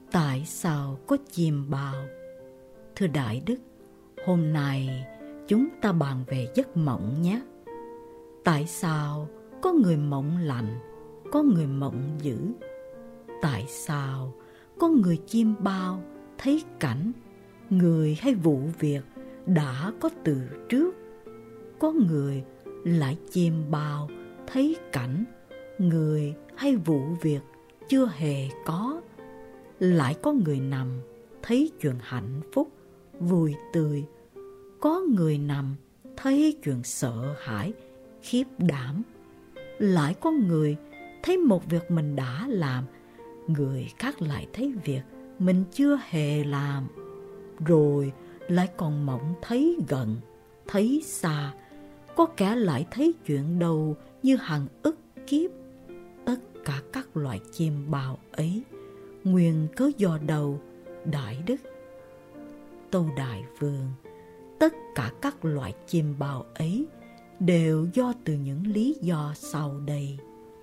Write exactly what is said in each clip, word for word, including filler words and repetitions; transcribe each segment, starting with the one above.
Tại sao có chim bao? Thưa Đại Đức, hôm nay chúng ta bàn về giấc mộng nhé. Tại sao có người mộng lành, có người mộng dữ? Tại sao có người chim bao thấy cảnh, người hay vụ việc đã có từ trước? Có người lại chim bao thấy cảnh, người hay vụ việc chưa hề có. Lại có người nằm thấy chuyện hạnh phúc, vui tươi. Có người nằm thấy chuyện sợ hãi, khiếp đảm. Lại có người thấy một việc mình đã làm, người khác lại thấy việc mình chưa hề làm. Rồi lại còn mộng thấy gần, thấy xa. Có kẻ lại thấy chuyện đầu như hàng ức kiếp. Tất cả các loại chim bao ấy nguyên cớ do đâu, Đại Đức? Tâu Đại Vương, tất cả các loại chim bao ấy đều do từ những lý do sau đây.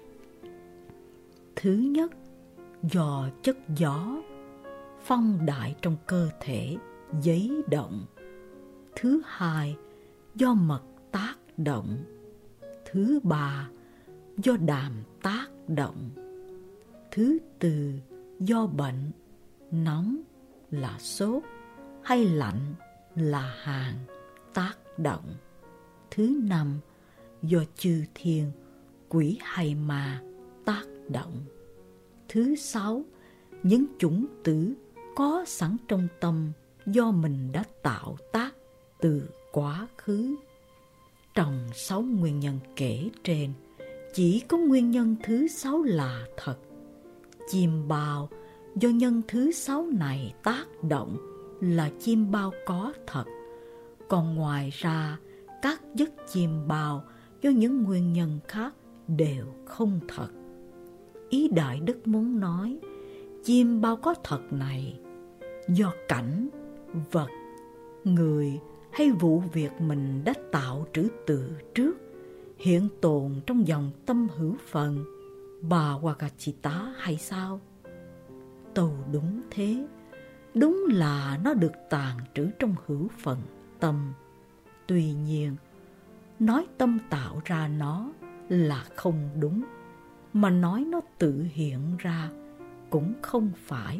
Thứ nhất, do chất gió, phong đại trong cơ thể, giấy động. Thứ hai, do mật tác động. Thứ ba, do đàm tác động. Thứ tư, do bệnh, nóng là sốt hay lạnh là hàn tác động. Thứ năm, do chư thiên, quỷ hay ma tác động. Thứ sáu, những chủng tử có sẵn trong tâm do mình đã tạo tác từ quá khứ. Trong sáu nguyên nhân kể trên, chỉ có nguyên nhân thứ sáu là thật. Chim bao do nhân thứ sáu này tác động là chim bao có thật. Còn ngoài ra, các giấc chim bao do những nguyên nhân khác đều không thật. Ý Đại Đức muốn nói, chim bao có thật này do cảnh, vật, người hay vụ việc mình đã tạo trữ từ trước, hiện tồn trong dòng tâm hữu phần bà Wakachita hay sao? Tâu đúng thế, đúng là nó được tàng trữ trong hữu phần tâm. Tuy nhiên, nói tâm tạo ra nó là không đúng, mà nói nó tự hiện ra cũng không phải.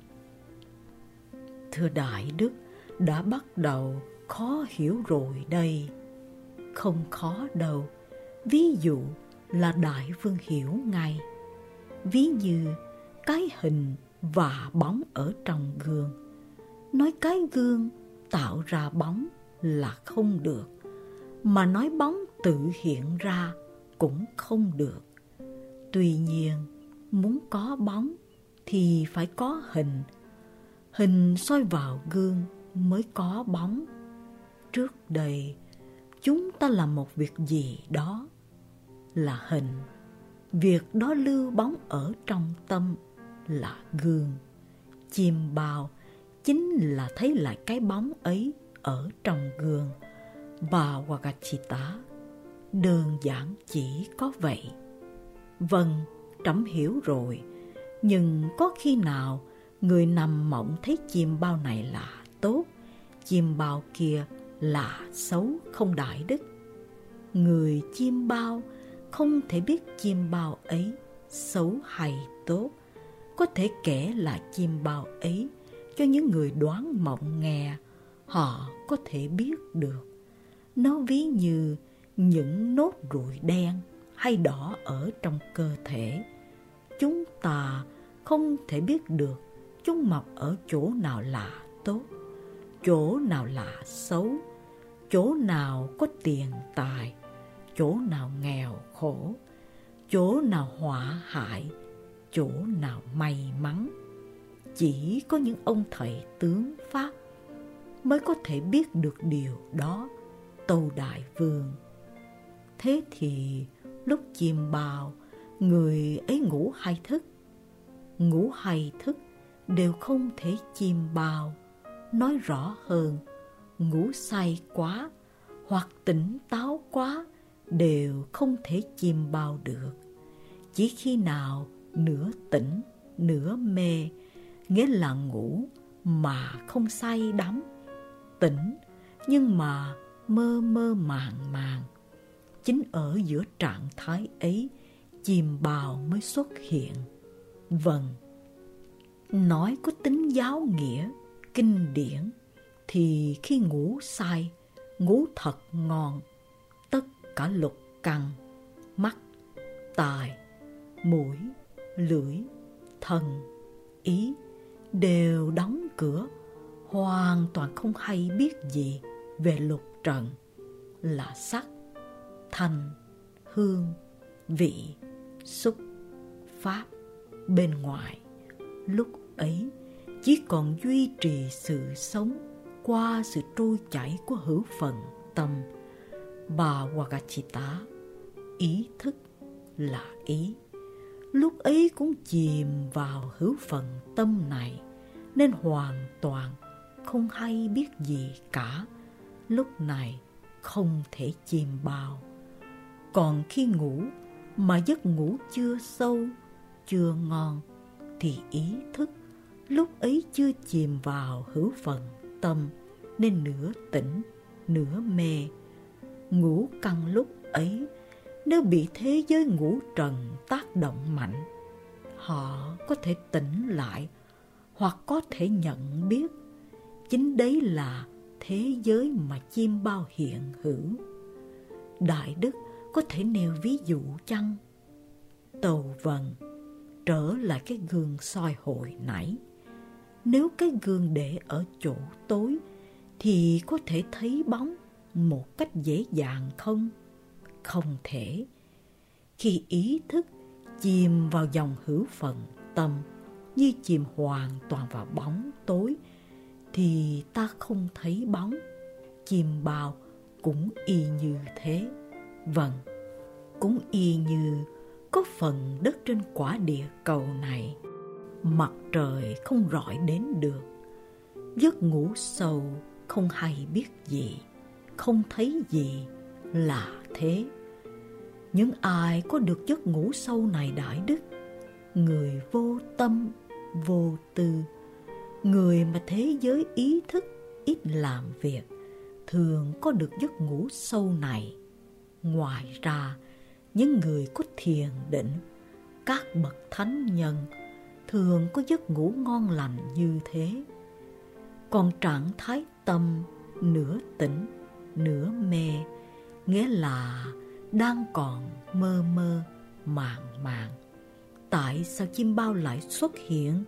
Thưa Đại Đức, đã bắt đầu khó hiểu rồi đây. Không khó đâu, ví dụ là Đại Vương hiểu ngay. Ví như cái hình và bóng ở trong gương. Nói cái gương tạo ra bóng là không được, mà nói bóng tự hiện ra cũng không được. Tuy nhiên, muốn có bóng thì phải có hình. Hình soi vào gương mới có bóng. Trước đây, chúng ta làm một việc gì đó là hình. Việc đó lưu bóng ở trong tâm là gương. Chim bao chính là thấy lại cái bóng ấy ở trong gương. Và Wakachita đơn giản chỉ có vậy. Vâng, trẫm hiểu rồi. Nhưng có khi nào người nằm mộng thấy chim bao này là tốt, chim bao kia là xấu không Đại Đức? Người chim bao không thể biết chim bao ấy xấu hay tốt. Có thể kể là chim bao ấy cho những người đoán mộng nghe, họ có thể biết được. Nó ví như những nốt ruồi đen hay đỏ ở trong cơ thể. Chúng ta không thể biết được chúng mọc ở chỗ nào là tốt, chỗ nào là xấu, chỗ nào có tiền tài, chỗ nào nghèo khổ, chỗ nào họa hại, chỗ nào may mắn. Chỉ có những ông thầy tướng Pháp mới có thể biết được điều đó, tâu Đại Vương. Thế thì lúc chim bao, người ấy ngủ hay thức? Ngủ hay thức đều không thể chim bao. Nói rõ hơn, ngủ say quá hoặc tỉnh táo quá đều không thể chim bao được. Chỉ khi nào nửa tỉnh, nửa mê, nghĩa là ngủ mà không say đắm, tỉnh nhưng mà mơ mơ màng màng. Chính ở giữa trạng thái ấy, chìm bào mới xuất hiện. Vâng, nói có tính giáo nghĩa, kinh điển, thì khi ngủ say, ngủ thật ngon, tất cả lục căn, mắt, tai, mũi, lưỡi, thân, ý đều đóng cửa, hoàn toàn không hay biết gì về lục trần là sắc, thanh, hương, vị, xúc, pháp bên ngoài. Lúc ấy chỉ còn duy trì sự sống qua sự trôi chảy của hữu phần tâm. Bhavagacchita, ý thức là ý. Lúc ấy cũng chìm vào hữu phần tâm này, nên hoàn toàn không hay biết gì cả. Lúc này không thể chìm vào. Còn khi ngủ mà giấc ngủ chưa sâu, chưa ngon, thì ý thức lúc ấy chưa chìm vào hữu phần tâm, nên nửa tỉnh, nửa mê. Ngũ căn lúc ấy, nếu bị thế giới ngũ trần tác động mạnh, họ có thể tỉnh lại hoặc có thể nhận biết. Chính đấy là thế giới mà chim bao hiện hữu. Đại Đức có thể nêu ví dụ chăng? Tâu vâng, trở lại cái gương soi hồi nãy. Nếu cái gương để ở chỗ tối thì có thể thấy bóng một cách dễ dàng không? Không thể. Khi ý thức chìm vào dòng hữu phần tâm, như chìm hoàn toàn vào bóng tối, thì ta không thấy bóng. Chìm bao cũng y như thế. Vâng, cũng y như có phần đất trên quả địa cầu này, mặt trời không rọi đến được. Giấc ngủ sâu không hay biết gì, không thấy gì là thế. Những ai có được giấc ngủ sâu này Đại Đức, người vô tâm, vô tư, người mà thế giới ý thức ít làm việc, thường có được giấc ngủ sâu này. Ngoài ra, những người có thiền định, các bậc thánh nhân, thường có giấc ngủ ngon lành như thế. Còn trạng thái tâm nửa tỉnh, nửa mê, nghĩa là đang còn mơ mơ, màng màng. Tại sao chim bao lại xuất hiện?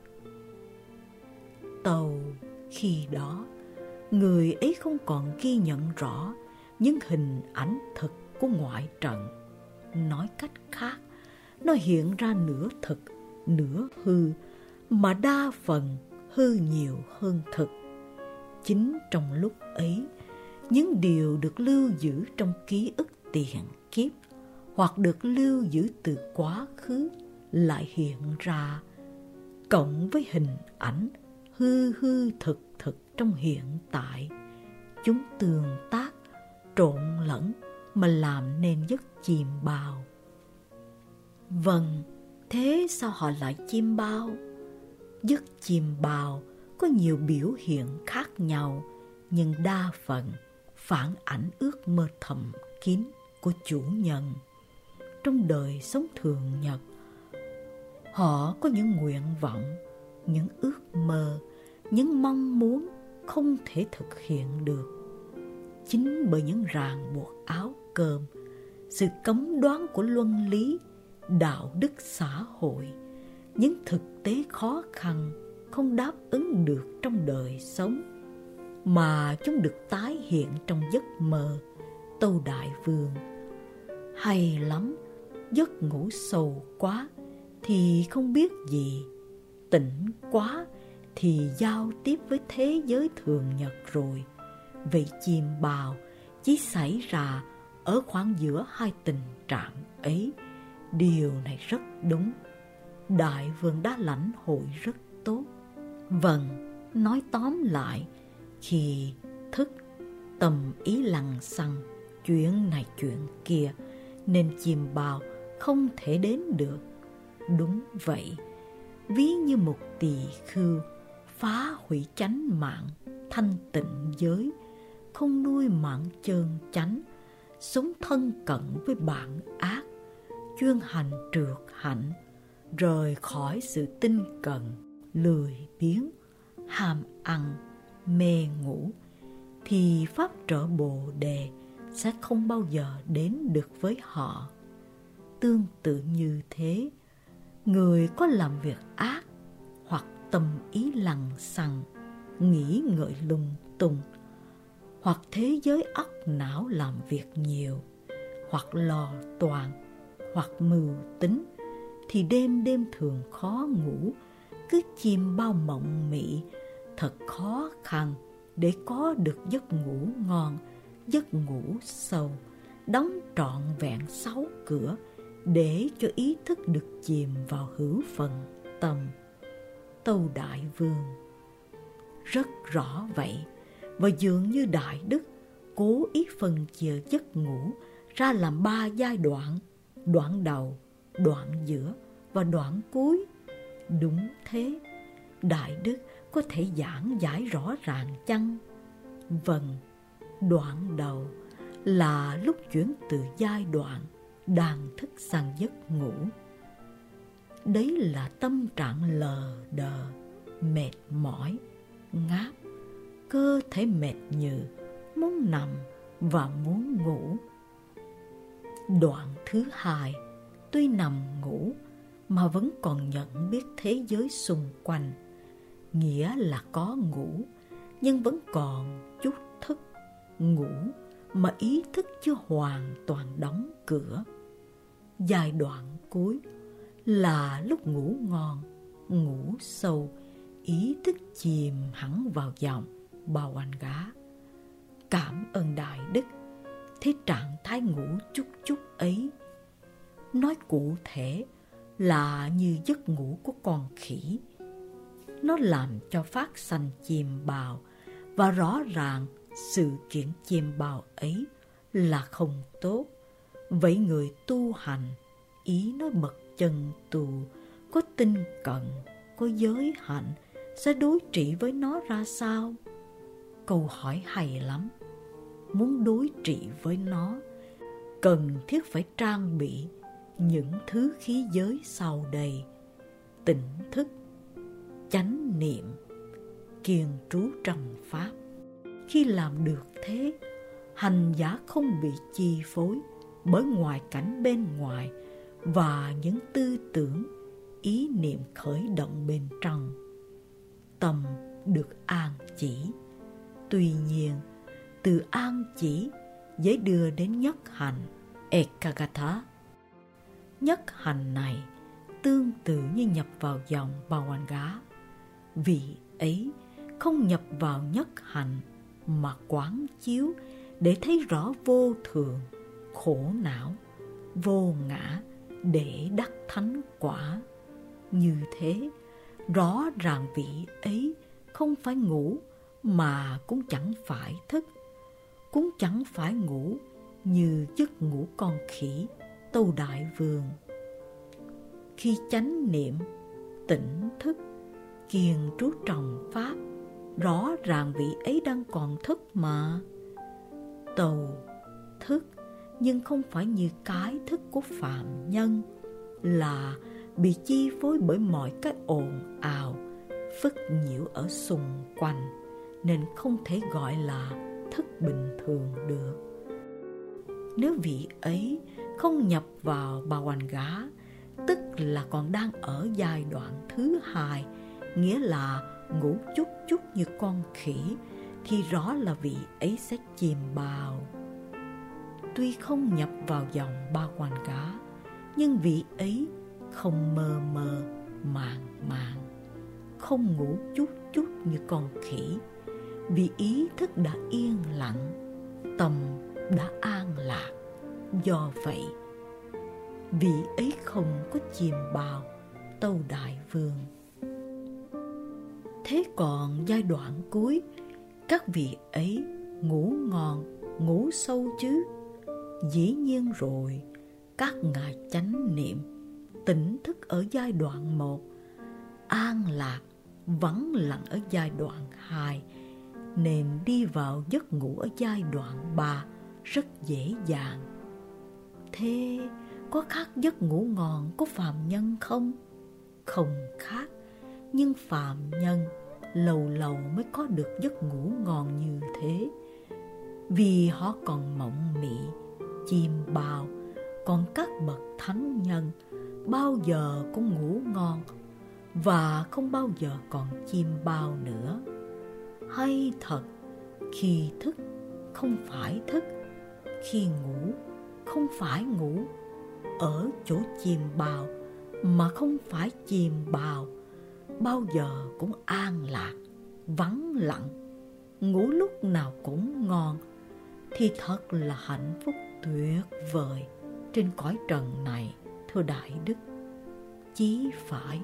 Tâu, khi đó, người ấy không còn ghi nhận rõ những hình ảnh thực của ngoại trần. Nói cách khác, nó hiện ra nửa thực, nửa hư, mà đa phần hư nhiều hơn thực. Chính trong lúc ấy, những điều được lưu giữ trong ký ức tiền kiếp hoặc được lưu giữ từ quá khứ lại hiện ra, cộng với hình ảnh hư hư thực thực trong hiện tại. Chúng tương tác, trộn lẫn mà làm nên giấc chìm bao. Vâng, thế sao họ lại chìm bao? Giấc chìm bao có nhiều biểu hiện khác nhau, nhưng đa phần phản ảnh ước mơ thầm kín của chủ nhân. Trong đời sống thường nhật, họ có những nguyện vọng, những ước mơ, những mong muốn không thể thực hiện được. Chính bởi những ràng buộc áo cơm, sự cấm đoán của luân lý, đạo đức xã hội, những thực tế khó khăn không đáp ứng được trong đời sống, mà chúng được tái hiện trong giấc mơ. Tâu Đại Vương, hay lắm, giấc ngủ sâu quá thì không biết gì, tỉnh quá thì giao tiếp với thế giới thường nhật rồi. Vậy chìm bào chỉ xảy ra ở khoảng giữa hai tình trạng ấy. Điều này rất đúng. Đại Vương đã lãnh hội rất tốt. Vâng, nói tóm lại, khi thức, tâm ý lằng xăng, chuyện này chuyện kia, nên chìm bào không thể đến được. Đúng vậy, ví như một tỳ khưu phá hủy chánh mạng, thanh tịnh giới, không nuôi mạng chân chánh, sống thân cận với bạn ác, chuyên hành trượt hạnh, rời khỏi sự tinh cận, lười biếng, ham ăn, mê ngủ, thì pháp trợ Bồ Đề sẽ không bao giờ đến được với họ. Tương tự như thế, người có làm việc ác hoặc tâm ý lằng xăng, nghĩ ngợi lung tung, hoặc thế giới óc não làm việc nhiều, hoặc lo toan, hoặc mưu tính, thì đêm đêm thường khó ngủ, cứ chìm bao mộng mị, thật khó khăn để có được giấc ngủ ngon, giấc ngủ sâu, đóng trọn vẹn sáu cửa, để cho ý thức được chìm vào hữu phần tâm. Tâu Đại Vương: Rất rõ vậy, và dường như Đại Đức cố ý phân chia giấc ngủ ra làm ba giai đoạn: đoạn đầu, đoạn giữa và đoạn cuối. Đúng thế, Đại Đức có thể giảng giải rõ ràng chăng? Vâng, đoạn đầu là lúc chuyển từ giai đoạn đang thức sang giấc ngủ. Đấy là tâm trạng lờ đờ, mệt mỏi, ngáp, cơ thể mệt nhừ, muốn nằm và muốn ngủ. Đoạn thứ hai, tuy nằm ngủ mà vẫn còn nhận biết thế giới xung quanh, nghĩa là có ngủ nhưng vẫn còn chút thức. Ngủ mà ý thức chưa hoàn toàn đóng cửa. Giai đoạn cuối là lúc ngủ ngon, ngủ sâu, ý thức chìm hẳn vào dòng bao anh gá. Cảm ơn Đại Đức. Thế trạng thái ngủ chút chút ấy, nói cụ thể là như giấc ngủ của con khỉ. Nó làm cho phát sanh chìm bào, và rõ ràng sự kiện chìm bào ấy là không tốt. Vậy người tu hành, ý nói bậc chân tu, có tinh cận, có giới hạnh, sẽ đối trị với nó ra sao? Câu hỏi hay lắm. Muốn đối trị với nó, cần thiết phải trang bị những thứ khí giới sau đây: tỉnh thức, chánh niệm, kiên trú trong pháp. Khi làm được thế, hành giả không bị chi phối bởi ngoại cảnh bên ngoài và những tư tưởng, ý niệm khởi động bên trong. Tâm được an chỉ. Tuy nhiên, từ an chỉ dễ đưa đến nhất hành, Ekagata. Nhất hành này tương tự như nhập vào dòng Bhavanga. Vì ấy không nhập vào nhất hành mà quán chiếu để thấy rõ vô thường, khổ não, vô ngã để đắc thánh quả. Như thế, rõ ràng vị ấy không phải ngủ mà cũng chẳng phải thức, cũng chẳng phải ngủ như giấc ngủ con khỉ. Tâu Đại Vương: Khi chánh niệm, tỉnh thức, kiên trú trọng pháp, rõ ràng vị ấy đang còn thức mà. Tâu: Thức, nhưng không phải như cái thức của phạm nhân, là bị chi phối bởi mọi cái ồn ào, phức nhiễu ở xung quanh, nên không thể gọi là thức bình thường được. Nếu vị ấy không nhập vào Bhavanga, tức là còn đang ở giai đoạn thứ hai, nghĩa là ngủ chút chút như con khỉ, thì rõ là vị ấy sẽ chìm bào. Tuy không nhập vào dòng Bhavanga, nhưng vị ấy không mơ mơ, màng màng, không ngủ chút chút như con khỉ, vì ý thức đã yên lặng, tâm đã an lạc. Do vậy, vị ấy không có chìm bào. Tâu Đại Vương: Thế còn giai đoạn cuối, các vị ấy ngủ ngon, ngủ sâu chứ? Dĩ nhiên rồi, các ngài chánh niệm, tỉnh thức ở giai đoạn một, an lạc, vắng lặng ở giai đoạn hai, nên đi vào giấc ngủ ở giai đoạn ba rất dễ dàng. Thế có khác giấc ngủ ngon của phàm nhân không? Không khác, nhưng phàm nhân lâu lâu mới có được giấc ngủ ngon như thế, vì họ còn mộng mị, chiêm bao. Còn các bậc thánh nhân bao giờ cũng ngủ ngon và không bao giờ còn chiêm bao nữa. Hay thật, khi thức không phải thức, khi ngủ không phải ngủ, ở chỗ chiêm bao mà không phải chiêm bao, bao giờ cũng an lạc, vắng lặng, ngủ lúc nào cũng ngon, thì thật là hạnh phúc tuyệt vời trên cõi trần này, thưa Đại Đức. Chí phải.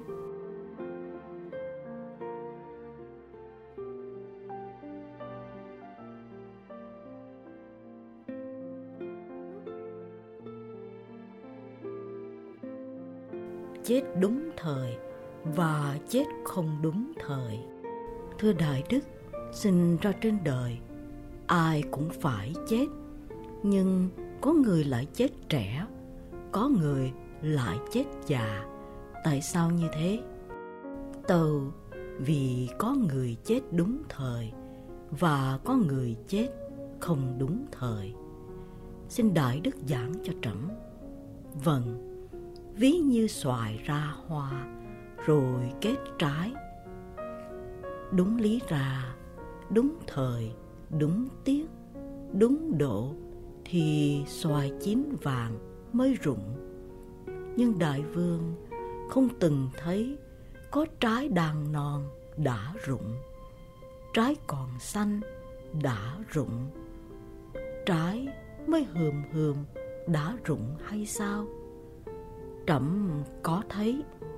Chết đúng thời và chết không đúng thời. Thưa Đại Đức, sinh ra trên đời ai cũng phải chết, nhưng có người lại chết trẻ, có người lại chết già. Tại sao như thế? Tâu vì có người chết đúng thời và có người chết không đúng thời. Xin Đại Đức giảng cho trẫm. Vâng, ví như xoài ra hoa rồi kết trái. Đúng lý ra, đúng thời, đúng tiết, đúng độ thì xoài chín vàng mới rụng. Nhưng Đại Vương không từng thấy có trái đang non đã rụng, trái còn xanh đã rụng, trái mới hườm hườm đã rụng hay sao? Trẫm có thấy.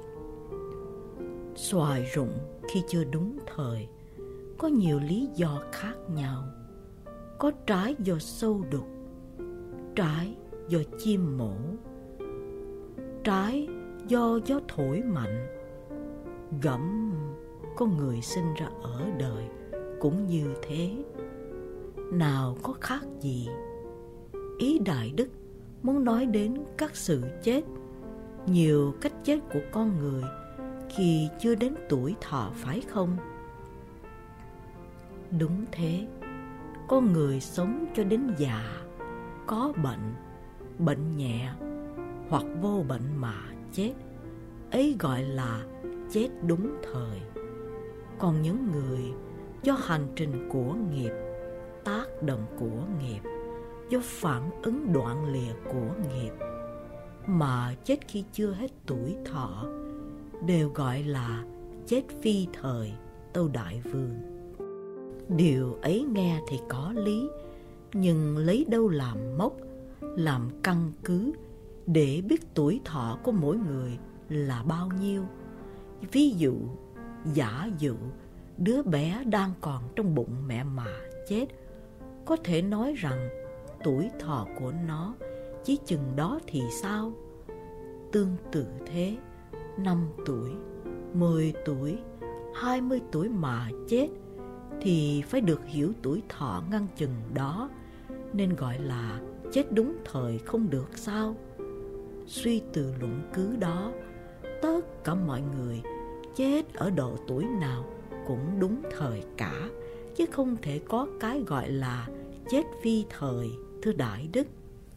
Xoài rụng khi chưa đúng thời có nhiều lý do khác nhau. Có trái do sâu đục, trái do chim mổ, trái do gió thổi mạnh. Gẫm con người sinh ra ở đời cũng như thế, nào có khác gì. Ý Đại Đức muốn nói đến các sự chết, nhiều cách chết của con người khi chưa đến tuổi thọ, phải không? Đúng thế, con người sống cho đến già, có bệnh, bệnh nhẹ hoặc vô bệnh mà chết, ấy gọi là chết đúng thời. Còn những người do hành trình của nghiệp, tác động của nghiệp, do phản ứng đoạn lìa của nghiệp mà chết khi chưa hết tuổi thọ, đều gọi là chết phi thời, tâu Đại Vương. Điều ấy nghe thì có lý, nhưng lấy đâu làm mốc, làm căn cứ để biết tuổi thọ của mỗi người là bao nhiêu? Ví dụ, giả dụ đứa bé đang còn trong bụng mẹ mà chết, có thể nói rằng tuổi thọ của nó chỉ chừng đó thì sao? Tương tự thế, năm tuổi, mười tuổi, hai mươi tuổi mà chết thì phải được hiểu tuổi thọ ngăn chừng đó, nên gọi là chết đúng thời không được sao? Suy từ luận cứ đó, tất cả mọi người chết ở độ tuổi nào cũng đúng thời cả, chứ không thể có cái gọi là chết phi thời, thưa Đại Đức.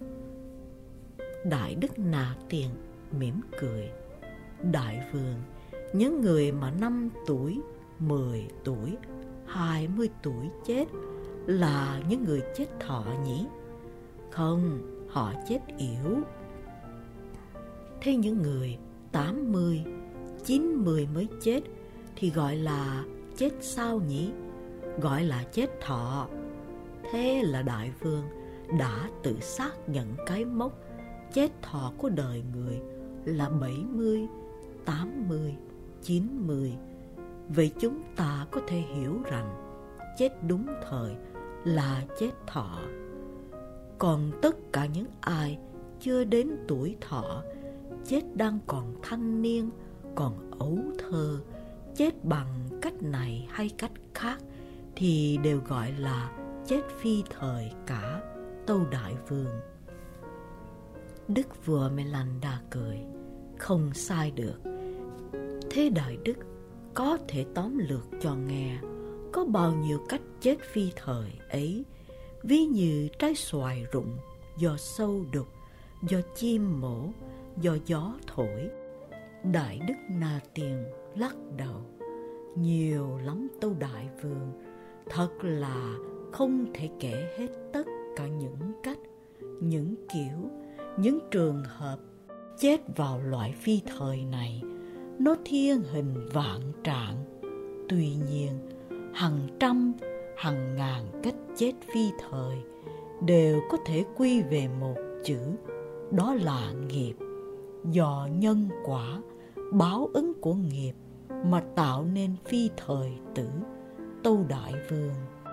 Đại Đức nà tiền mỉm cười. Đại Vương, những người mà năm tuổi, mười tuổi, hai mươi tuổi chết là những người chết thọ nhỉ? Không, họ chết yểu. Thế những người tám mươi, chín mươi mới chết thì gọi là chết sao nhỉ? Gọi là chết thọ. Thế là Đại Vương đã tự xác nhận cái mốc chết thọ của đời người là bảy mươi, tám mươi, chín mươi. Vậy chúng ta có thể hiểu rằng chết đúng thời là chết thọ. Còn tất cả những ai chưa đến tuổi thọ, chết đang còn thanh niên, còn ấu thơ, chết bằng cách này hay cách khác thì đều gọi là chết phi thời cả, Tâu Đại Vương. Đức vua Melanda cười, không sai được. Thế Đại Đức có thể tóm lược cho nghe có bao nhiêu cách chết phi thời ấy, ví như trái xoài rụng do sâu đục, do chim mổ, do gió thổi. Đại Đức Na Tiên lắc đầu, nhiều lắm Tâu Đại Vương, thật là không thể kể hết tất cả những cách, những kiểu, những trường hợp chết vào loại phi thời này. Nó thiên hình vạn trạng. Tuy nhiên, hàng trăm, hàng ngàn cách chết phi thời đều có thể quy về một chữ, đó là nghiệp. Do nhân quả, báo ứng của nghiệp mà tạo nên phi thời tử, Tâu Đại Vương.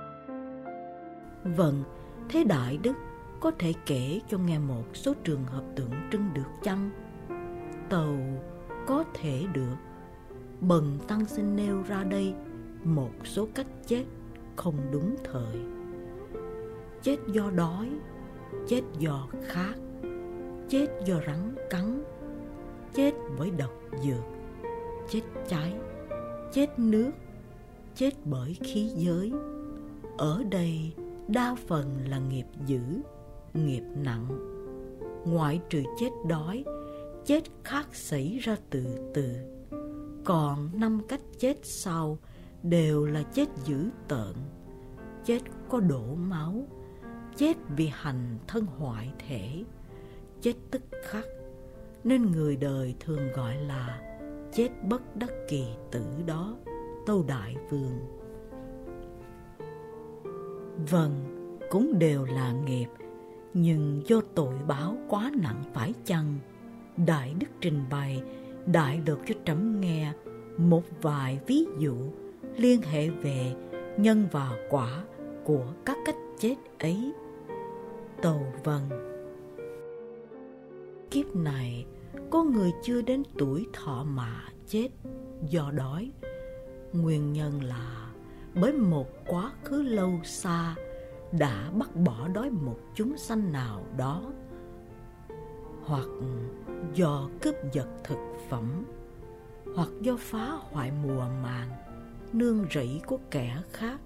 Vâng, thế Đại Đức có thể kể cho nghe một số trường hợp tượng trưng được chăng? Tâu có thể được. Bần tăng xin nêu ra đây một số cách chết không đúng thời. Chết do đói, chết do khát, chết do rắn cắn, chết bởi độc dược, chết cháy, chết nước, chết bởi khí giới. Ở đây đa phần là nghiệp dữ, nghiệp nặng. Ngoại trừ chết đói, chết khát xảy ra từ từ. Còn năm cách chết sau đều là chết dữ tợn, chết có đổ máu, chết vì hành thân hoại thể, chết tức khắc, nên người đời thường gọi là chết bất đắc kỳ tử đó, Tâu Đại Vương. Vâng, cũng đều là nghiệp, nhưng do tội báo quá nặng phải chăng? Đại Đức trình bày đại lược cho trẫm nghe một vài ví dụ liên hệ về nhân và quả của các cách chết ấy. Tâu vâng. Kiếp này có người chưa đến tuổi thọ mà chết do đói. Nguyên nhân là bởi một quá khứ lâu xa đã bắt bỏ đói một chúng sanh nào đó, hoặc do cướp giật thực phẩm, hoặc do phá hoại mùa màng, nương rẫy của kẻ khác,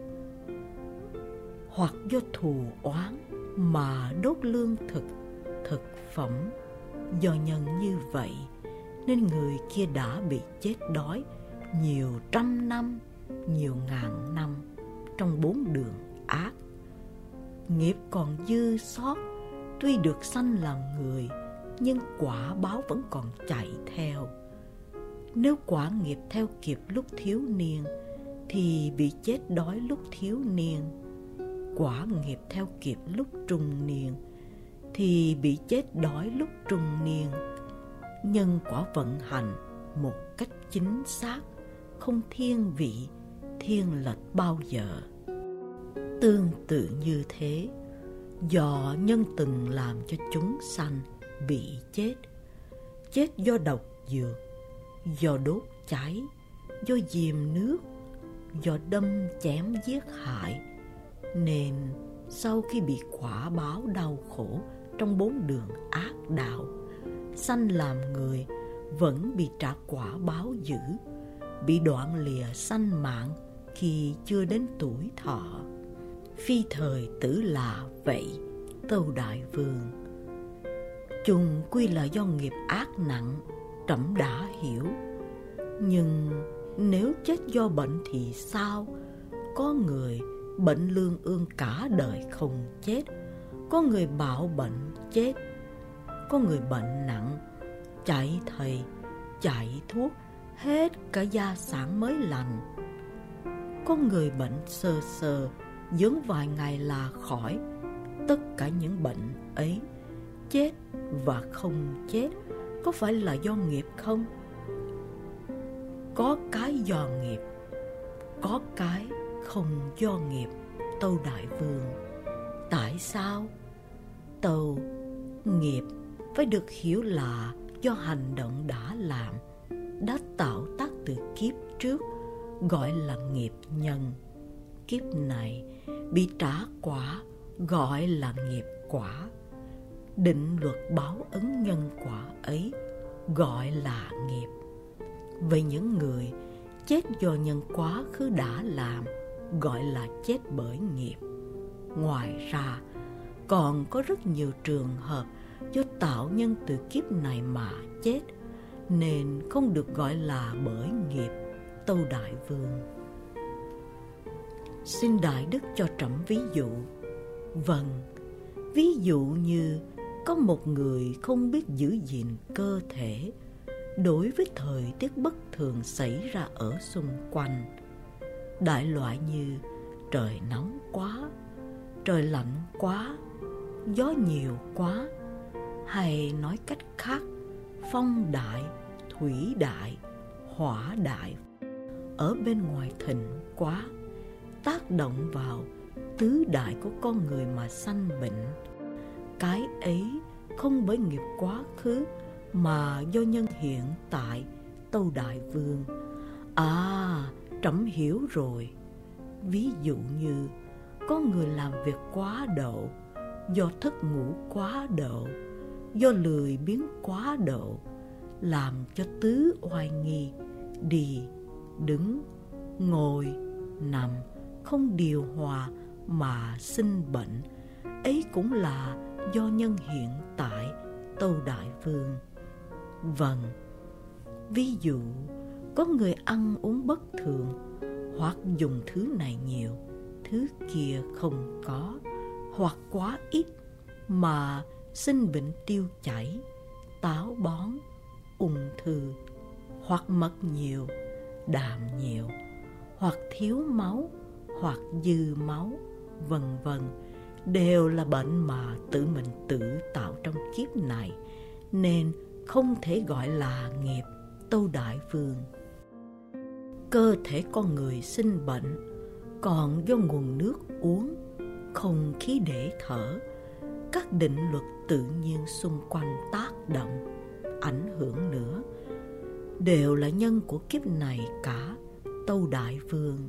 hoặc do thù oán mà đốt lương thực, thực phẩm. Do nhân như vậy nên người kia đã bị chết đói nhiều trăm năm, nhiều ngàn năm trong bốn đường ác. Nghiệp còn dư sót, tuy được sanh làm người, nhưng quả báo vẫn còn chạy theo. Nếu quả nghiệp theo kịp lúc thiếu niên thì bị chết đói lúc thiếu niên. Quả nghiệp theo kịp lúc trung niên thì bị chết đói lúc trung niên. Nhân quả vận hành một cách chính xác, không thiên vị, thiên lệch bao giờ. Tương tự như thế, do nhân từng làm cho chúng sanh bị chết, chết do độc dược, do đốt cháy, do diềm nước, do đâm chém giết hại, nên sau khi bị quả báo đau khổ trong bốn đường ác đạo, sanh làm người vẫn bị trả quả báo dữ, bị đoạn lìa sanh mạng khi chưa đến tuổi thọ. Phi thời tử là vậy, Tâu Đại Vương. Chung quy là do nghiệp ác nặng, trẫm đã hiểu. Nhưng nếu chết do bệnh thì sao? Có người bệnh lương ương cả đời không chết, có người bạo bệnh chết, có người bệnh nặng chạy thầy, chạy thuốc, hết cả gia sản mới lành. Có người bệnh sơ sơ, dưỡng vài ngày là khỏi. Tất cả những bệnh ấy, chết và không chết, có phải là do nghiệp không? Có cái do nghiệp, có cái không do nghiệp, Tâu Đại Vương. Tại sao? Tâu, nghiệp phải được hiểu là do hành động đã làm, đã tạo tác từ kiếp trước gọi là nghiệp nhân. Kiếp này bị trả quả gọi là nghiệp quả. Định luật báo ứng nhân quả ấy gọi là nghiệp. Vậy những người chết do nhân quá khứ đã làm gọi là chết bởi nghiệp. Ngoài ra, còn có rất nhiều trường hợp do tạo nhân từ kiếp này mà chết, nên không được gọi là bởi nghiệp. Tâu Đại Vương: Xin Đại Đức cho trẫm ví dụ. Vâng, ví dụ như có một người không biết giữ gìn cơ thể đối với thời tiết bất thường xảy ra ở xung quanh. Đại loại như trời nóng quá, trời lạnh quá, gió nhiều quá, hay nói cách khác, phong đại, thủy đại, hỏa đại ở bên ngoài thịnh quá, tác động vào tứ đại của con người mà sanh bệnh. Cái ấy không bởi nghiệp quá khứ mà do nhân hiện tại. Tâu Đại Vương: À, trẫm hiểu rồi. Ví dụ như có người làm việc quá độ, do thức ngủ quá độ, do lười biếng quá độ, làm cho tứ oai nghi, đi, đứng, ngồi, nằm không điều hòa mà sinh bệnh. Ấy cũng là do nhân hiện tại. Tâu Đại Vương: Vâng, ví dụ có người ăn uống bất thường, hoặc dùng thứ này nhiều, thứ kia không có, hoặc quá ít mà sinh bệnh tiêu chảy, táo bón, ung thư, hoặc mật nhiều, đạm nhiều, hoặc thiếu máu, hoặc dư máu, vân vân, đều là bệnh mà tự mình tự tạo trong kiếp này, nên không thể gọi là nghiệp. Tâu Đại Vương: Cơ thể con người sinh bệnh còn do nguồn nước uống, không khí để thở, các định luật tự nhiên xung quanh tác động, ảnh hưởng nữa, đều là nhân của kiếp này cả. Tâu Đại Vương: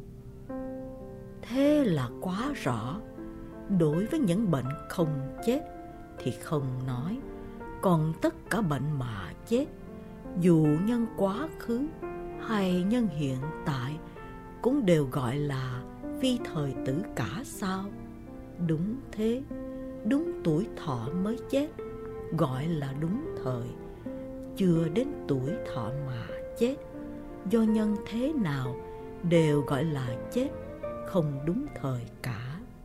Thế là quá rõ. Đối với những bệnh không chết thì không nói, còn tất cả bệnh mà chết, dù nhân quá khứ hay nhân hiện tại, cũng đều gọi là phi thời tử cả sao? Đúng thế, đúng tuổi thọ mới chết, gọi là đúng thời. Chưa đến tuổi thọ mà chết, do nhân thế nào đều gọi là chết, không đúng thời cả.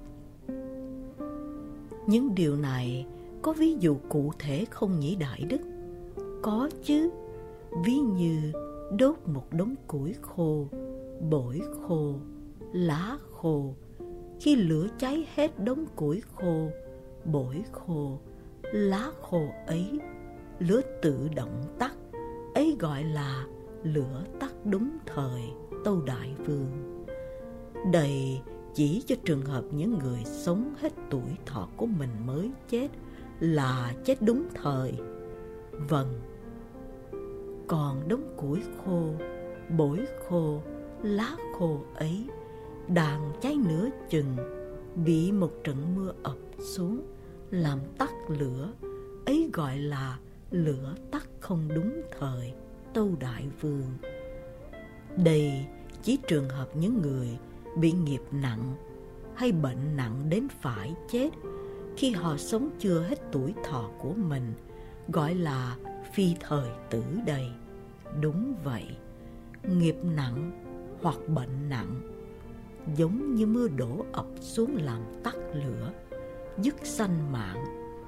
Những điều này có ví dụ cụ thể không nhỉ Đại Đức? Có chứ. Ví như đốt một đống củi khô, bổi khô, lá khô. Khi lửa cháy hết đống củi khô, bổi khô, lá khô ấy, lửa tự động tắt, ấy gọi là lửa tắt đúng thời. Tâu Đại Vương: Đây chỉ cho trường hợp những người sống hết tuổi thọ của mình mới chết là chết đúng thời. Vâng, còn đống củi khô, bổi khô, lá khô ấy đang cháy nửa chừng, bị một trận mưa ập xuống làm tắt lửa, ấy gọi là lửa tắt không đúng thời. Tâu Đại Vương: Đây chỉ trường hợp những người bị nghiệp nặng hay bệnh nặng đến phải chết khi họ sống chưa hết tuổi thọ của mình, gọi là phi thời tử đây. Đúng vậy, nghiệp nặng hoặc bệnh nặng giống như mưa đổ ập xuống làm tắt lửa, dứt sanh mạng.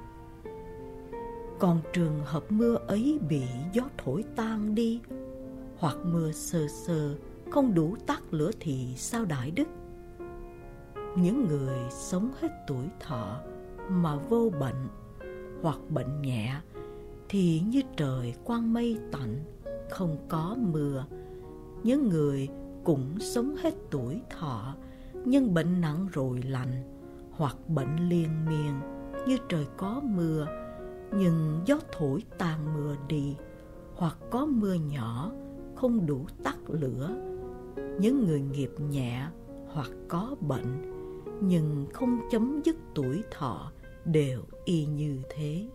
Còn trường hợp mưa ấy bị gió thổi tan đi, hoặc mưa sơ sơ không đủ tắt lửa thì sao Đại Đức? Những người sống hết tuổi thọ mà vô bệnh hoặc bệnh nhẹ thì như trời quang mây tạnh, không có mưa. Những người cũng sống hết tuổi thọ nhưng bệnh nặng rồi lành, hoặc bệnh liên miên như trời có mưa nhưng gió thổi tan mưa đi, hoặc có mưa nhỏ không đủ tắt lửa những người nghiệp nhẹ hoặc có bệnh nhưng không chấm dứt tuổi thọ đều y như thế.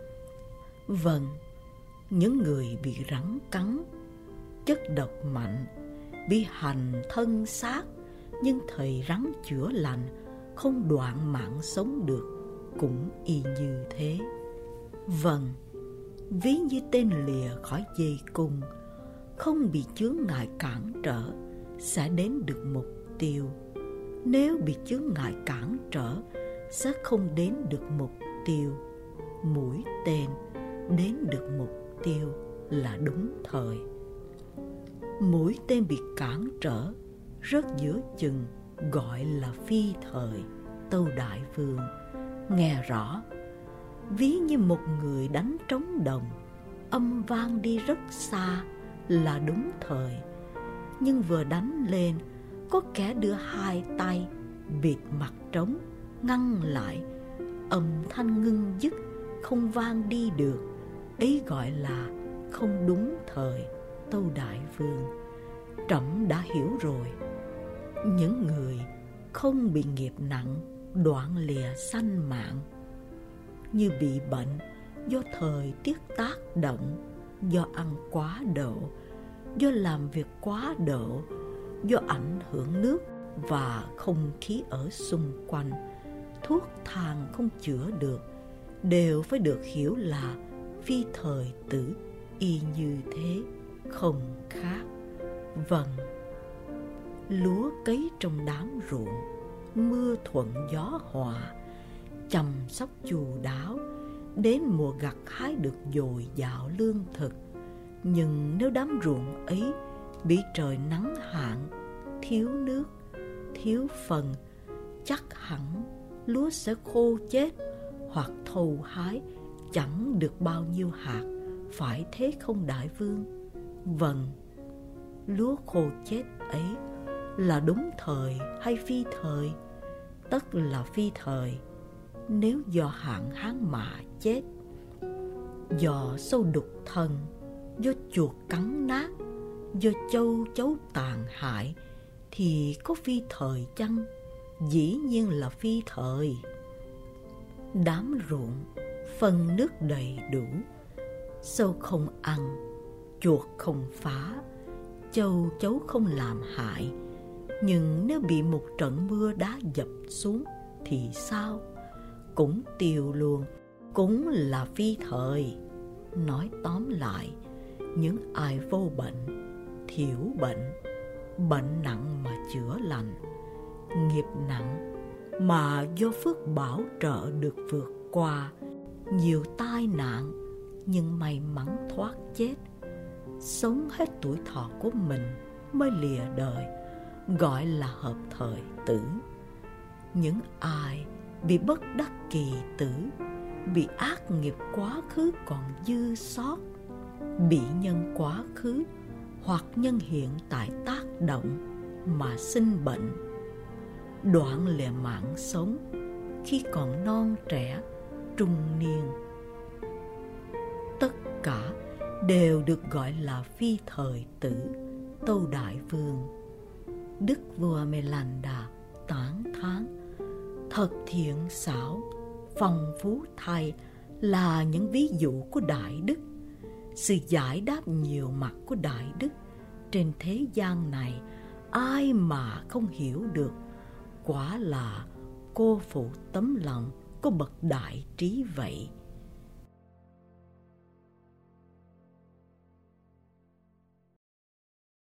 Vâng, những người bị rắn cắn, chất độc mạnh, bị hành thân xác, nhưng thầy rắn chữa lành, không đoạn mạng sống được, cũng y như thế. Vâng, ví như tên lìa khỏi dây cung, không bị chướng ngại cản trở, sẽ đến được mục tiêu. Nếu bị chướng ngại cản trở, sẽ không đến được mục tiêu. Mũi tên đến được mục tiêu là đúng thời. Mũi tên bị cản trở, rớt giữa chừng, gọi là phi thời. Tâu Đại Vương nghe rõ, ví như một người đánh trống đồng, âm vang đi rất xa là đúng thời, nhưng vừa đánh lên, có kẻ đưa hai tay bịt mặt trống, ngăn lại, âm thanh ngưng dứt, không vang đi được, ấy gọi là không đúng thời. Tâu Đại Vương, trẫm đã hiểu rồi. Những người không bị nghiệp nặng, đoạn lìa sanh mạng, như bị bệnh do thời tiết tác động, do ăn quá độ, do làm việc quá độ, do ảnh hưởng nước và không khí ở xung quanh, thuốc thang không chữa được, đều phải được hiểu là phi thời tử, y như thế, không khác. Vâng, lúa cấy trong đám ruộng, mưa thuận gió hòa, chăm sóc chu đáo, đến mùa gặt hái được dồi dào lương thực. Nhưng nếu đám ruộng ấy bị trời nắng hạn, thiếu nước, thiếu phân, chắc hẳn lúa sẽ khô chết, hoặc thâu hái chẳng được bao nhiêu hạt, phải thế không Đại Vương? Vâng, lúa khô chết ấy là đúng thời hay phi thời? Tất là phi thời. Nếu do hạn hán mà chết, do sâu đục thân, do chuột cắn nát, do châu chấu tàn hại, thì có phi thời chăng? Dĩ nhiên là phi thời. Đám ruộng phân nước đầy đủ, sâu không ăn, chuột không phá, châu chấu không làm hại. Nhưng nếu bị một trận mưa đá dập xuống thì sao? Cũng tiêu luôn, cũng là phi thời. Nói tóm lại, những ai vô bệnh, thiểu bệnh, bệnh nặng mà chữa lành, nghiệp nặng mà do phước bảo trợ được vượt qua, nhiều tai nạn nhưng may mắn thoát chết, sống hết tuổi thọ của mình mới lìa đời, gọi là hợp thời tử. Những ai bị bất đắc kỳ tử, bị ác nghiệp quá khứ còn dư sót, bị nhân quá khứ hoặc nhân hiện tại tác động mà sinh bệnh, đoạn lìa mạng sống khi còn non trẻ, trung niên, tất cả đều được gọi là phi thời tử. Tâu Đại Vương. Đức vua Melanda tán thán, thật thiện xảo, phong phú thay là những ví dụ của đại đức. Sự giải đáp nhiều mặt của đại đức trên thế gian này, ai mà không hiểu được, quả là cô phụ tấm lòng của bậc đại trí vậy.